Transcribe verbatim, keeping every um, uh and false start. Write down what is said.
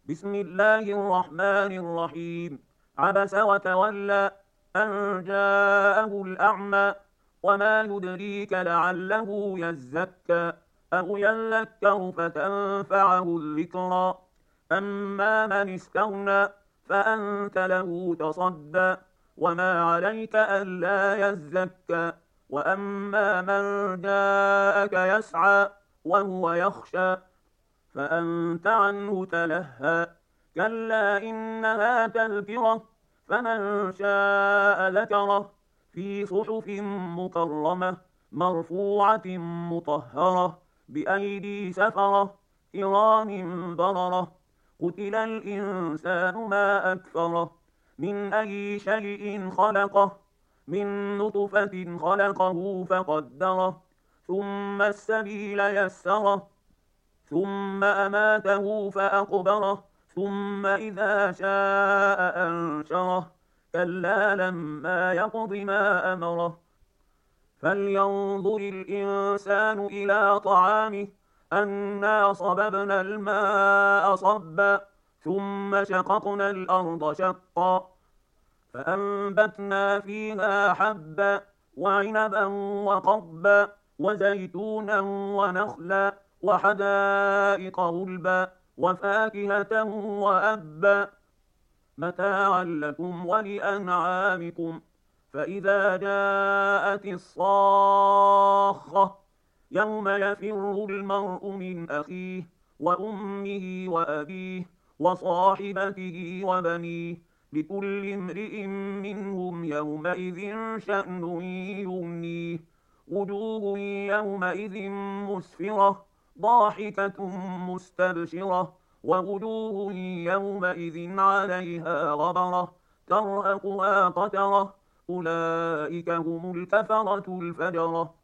بسم الله الرحمن الرحيم. عبس وتولى أن جاءه الأعمى وما يدريك لعله يزكى أو يذكر فتنفعه الذكرى. أما من استغنى فأنت له تصدى وما عليك ألا يزكى. وأما من جاءك يسعى وهو يخشى فأنت عنه تلهى. كلا إنها تذكرة فمن شاء ذكره في صحف مكرمة مرفوعة مطهرة بأيدي سفرة كرام بررة. قتل الإنسان ما أكفره من أي شيء خلقه من نطفة خلقه فقدره ثم السبيل يسره ثم أماته فأقبره ثم إذا شاء أنشره كلا لما يقض ما أمره. فلينظر الإنسان إلى طعامه أنا صببنا الماء صبا ثم شققنا الأرض شقا فأنبتنا فيها حبا وعنبا وقضبا وزيتونا ونخلا وحدائق غلبا وفاكهة وأبا متاعا لكم ولأنعامكم. فإذا جاءت الصاخة يوم يفر المرء من أخيه وأمه وأبيه وصاحبته وبنيه لكل امرئ منهم يومئذ شأن يغنيه. وجوه يومئذ مسفرة ضاحكة مستبشرة ووجوه يومئذ عليها غبرة ترهقها قترة أولئك هم الكفرة الفجرة.